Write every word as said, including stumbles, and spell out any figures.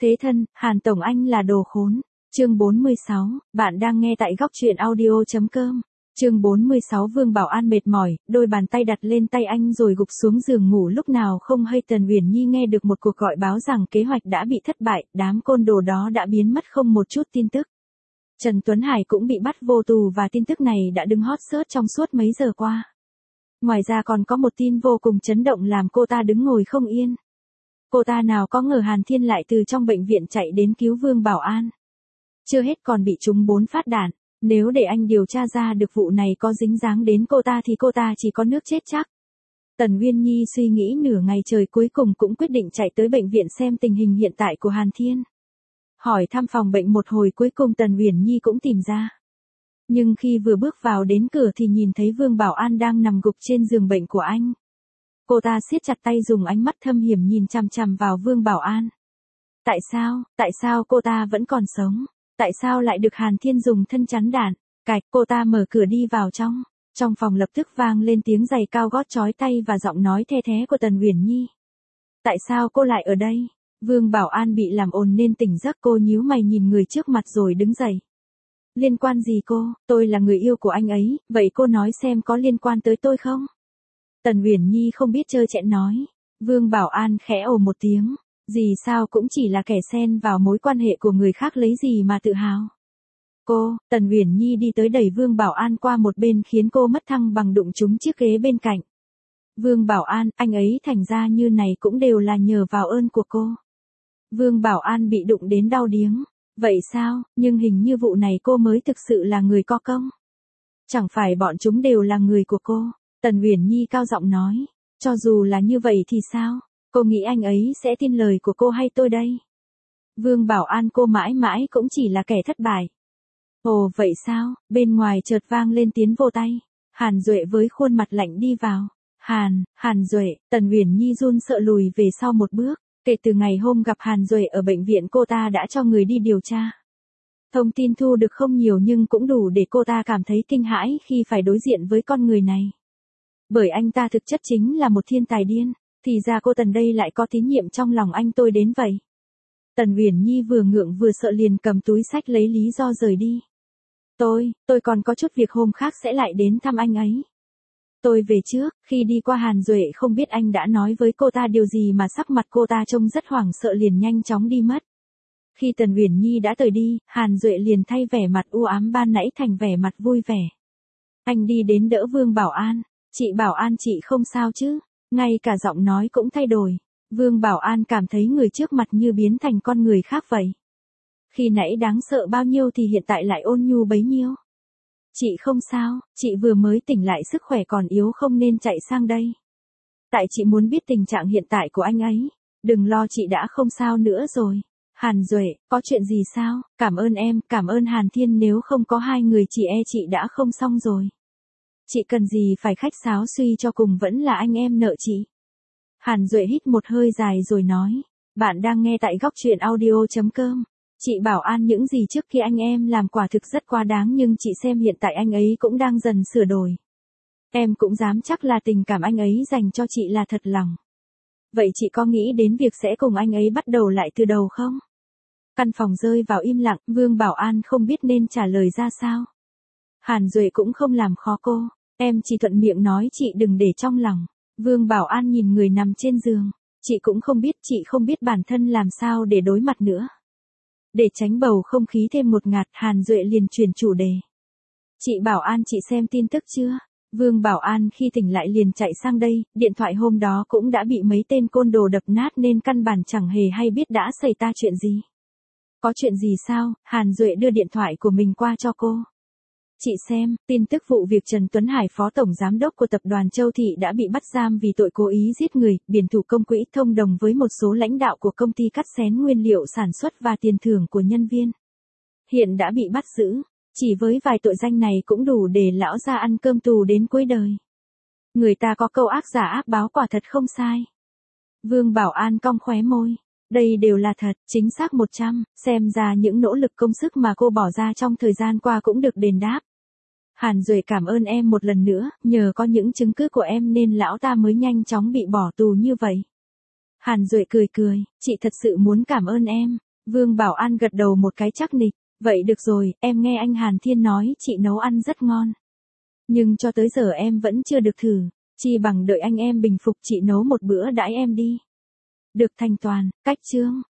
Thế thân, Hàn Tổng Anh là đồ khốn. Chương bốn mươi sáu, bạn đang nghe tại góc truyện audio chấm com. Chương bốn mươi sáu Vương Bảo An mệt mỏi, đôi bàn tay đặt lên tay anh rồi gục xuống giường ngủ lúc nào không hay. Tần Uyển Nhi nghe được một cuộc gọi báo rằng kế hoạch đã bị thất bại, đám côn đồ đó đã biến mất không một chút tin tức. Trần Tuấn Hải cũng bị bắt vô tù và tin tức này đã đứng hot search trong suốt mấy giờ qua. Ngoài ra còn có một tin vô cùng chấn động làm cô ta đứng ngồi không yên. Cô ta nào có ngờ Hàn Thiên lại từ trong bệnh viện chạy đến cứu Vương Bảo An. Chưa hết còn bị trúng bốn phát đạn, nếu để anh điều tra ra được vụ này có dính dáng đến cô ta thì cô ta chỉ có nước chết chắc. Tần Uyên Nhi suy nghĩ nửa ngày trời cuối cùng cũng quyết định chạy tới bệnh viện xem tình hình hiện tại của Hàn Thiên. Hỏi thăm phòng bệnh một hồi cuối cùng Tần Uyển Nhi cũng tìm ra. Nhưng khi vừa bước vào đến cửa thì nhìn thấy Vương Bảo An đang nằm gục trên giường bệnh của anh. Cô ta siết chặt tay dùng ánh mắt thâm hiểm nhìn chằm chằm vào Vương Bảo An. Tại sao, tại sao cô ta vẫn còn sống? Tại sao lại được Hàn Thiên dùng thân chắn đạn? Cạch, cô ta mở cửa đi vào trong. Trong phòng lập tức vang lên tiếng giày cao gót chói tay và giọng nói the thé của Tần Uyển Nhi. Tại sao cô lại ở đây? Vương Bảo An bị làm ồn nên tỉnh giấc, cô nhíu mày nhìn người trước mặt rồi đứng dậy. Liên quan gì cô? Tôi là người yêu của anh ấy, vậy cô nói xem có liên quan tới tôi không? Tần Uyển Nhi không biết trơ trẽn nói. Vương Bảo An khẽ ồ một tiếng. Gì sao cũng chỉ là kẻ xen vào mối quan hệ của người khác lấy gì mà tự hào. Cô, Tần Uyển Nhi đi tới đẩy Vương Bảo An qua một bên khiến cô mất thăng bằng đụng trúng chiếc ghế bên cạnh. Vương Bảo An, anh ấy thành ra như này cũng đều là nhờ vào ơn của cô. Vương Bảo An bị đụng đến đau điếng. Vậy sao, nhưng hình như vụ này cô mới thực sự là người có công. Chẳng phải bọn chúng đều là người của cô. Tần Uyển Nhi cao giọng nói. Cho dù là như vậy thì sao? Cô nghĩ anh ấy sẽ tin lời của cô hay tôi đây? Vương Bảo An, cô mãi mãi cũng chỉ là kẻ thất bại. Ồ vậy sao? Bên ngoài chợt vang lên tiếng vỗ tay. Hàn Duệ với khuôn mặt lạnh đi vào. Hàn, Hàn Duệ, Tần Uyển Nhi run sợ lùi về sau một bước. Kể từ ngày hôm gặp Hàn Duệ ở bệnh viện cô ta đã cho người đi điều tra. Thông tin thu được không nhiều nhưng cũng đủ để cô ta cảm thấy kinh hãi khi phải đối diện với con người này. Bởi anh ta thực chất chính là một thiên tài điên. Thì ra cô Tần đây lại có tín nhiệm trong lòng anh tôi đến vậy. Tần Uyển Nhi vừa ngượng vừa sợ liền cầm túi xách lấy lý do rời đi. Tôi, tôi còn có chút việc hôm khác sẽ lại đến thăm anh ấy. Tôi về trước, khi đi qua Hàn Duệ không biết anh đã nói với cô ta điều gì mà sắc mặt cô ta trông rất hoảng sợ liền nhanh chóng đi mất. Khi Tần Uyển Nhi đã rời đi, Hàn Duệ liền thay vẻ mặt u ám ban nãy thành vẻ mặt vui vẻ. Anh đi đến đỡ Vương Bảo An. Chị Bảo An, chị không sao chứ? Ngay cả giọng nói cũng thay đổi. Vương Bảo An cảm thấy người trước mặt như biến thành con người khác vậy. Khi nãy đáng sợ bao nhiêu thì hiện tại lại ôn nhu bấy nhiêu. Chị không sao, chị vừa mới tỉnh lại sức khỏe còn yếu không nên chạy sang đây. Tại chị muốn biết tình trạng hiện tại của anh ấy. Đừng lo, chị đã không sao nữa rồi. Hàn Duệ, có chuyện gì sao? Cảm ơn em, cảm ơn Hàn Thiên, nếu không có hai người chị e chị đã không xong rồi. Chị cần gì phải khách sáo, suy cho cùng vẫn là anh em nợ chị. Hàn Duệ hít một hơi dài rồi nói. Bạn đang nghe tại góc truyện audio chấm com. Chị Bảo An, những gì trước khi anh em làm quả thực rất quá đáng nhưng chị xem hiện tại anh ấy cũng đang dần sửa đổi. Em cũng dám chắc là tình cảm anh ấy dành cho chị là thật lòng. Vậy chị có nghĩ đến việc sẽ cùng anh ấy bắt đầu lại từ đầu không? Căn phòng rơi vào im lặng, Vương Bảo An không biết nên trả lời ra sao. Hàn Duệ cũng không làm khó cô. Em chỉ thuận miệng nói chị đừng để trong lòng. Vương Bảo An nhìn người nằm trên giường. Chị cũng không biết, chị không biết bản thân làm sao để đối mặt nữa. Để tránh bầu không khí thêm một ngạt, Hàn Duệ liền chuyển chủ đề. Chị Bảo An, chị xem tin tức chưa? Vương Bảo An khi tỉnh lại liền chạy sang đây, điện thoại hôm đó cũng đã bị mấy tên côn đồ đập nát nên căn bản chẳng hề hay biết đã xảy ra chuyện gì. Có chuyện gì sao? Hàn Duệ đưa điện thoại của mình qua cho cô. Chị xem, tin tức vụ việc Trần Tuấn Hải, phó tổng giám đốc của tập đoàn Châu Thị đã bị bắt giam vì tội cố ý giết người, biển thủ công quỹ thông đồng với một số lãnh đạo của công ty cắt xén nguyên liệu sản xuất và tiền thưởng của nhân viên. Hiện đã bị bắt giữ, chỉ với vài tội danh này cũng đủ để lão gia ăn cơm tù đến cuối đời. Người ta có câu ác giả ác báo quả thật không sai. Vương Bảo An cong khóe môi. Đây đều là thật, chính xác một trăm, xem ra những nỗ lực công sức mà cô bỏ ra trong thời gian qua cũng được đền đáp. Hàn Duệ, cảm ơn em một lần nữa, nhờ có những chứng cứ của em nên lão ta mới nhanh chóng bị bỏ tù như vậy. Hàn Duệ cười cười, chị thật sự muốn cảm ơn em. Vương Bảo An gật đầu một cái chắc nịch, vậy được rồi, em nghe anh Hàn Thiên nói chị nấu ăn rất ngon. Nhưng cho tới giờ em vẫn chưa được thử, chi bằng đợi anh em bình phục chị nấu một bữa đãi em đi. Được Thành Toàn, cách chương.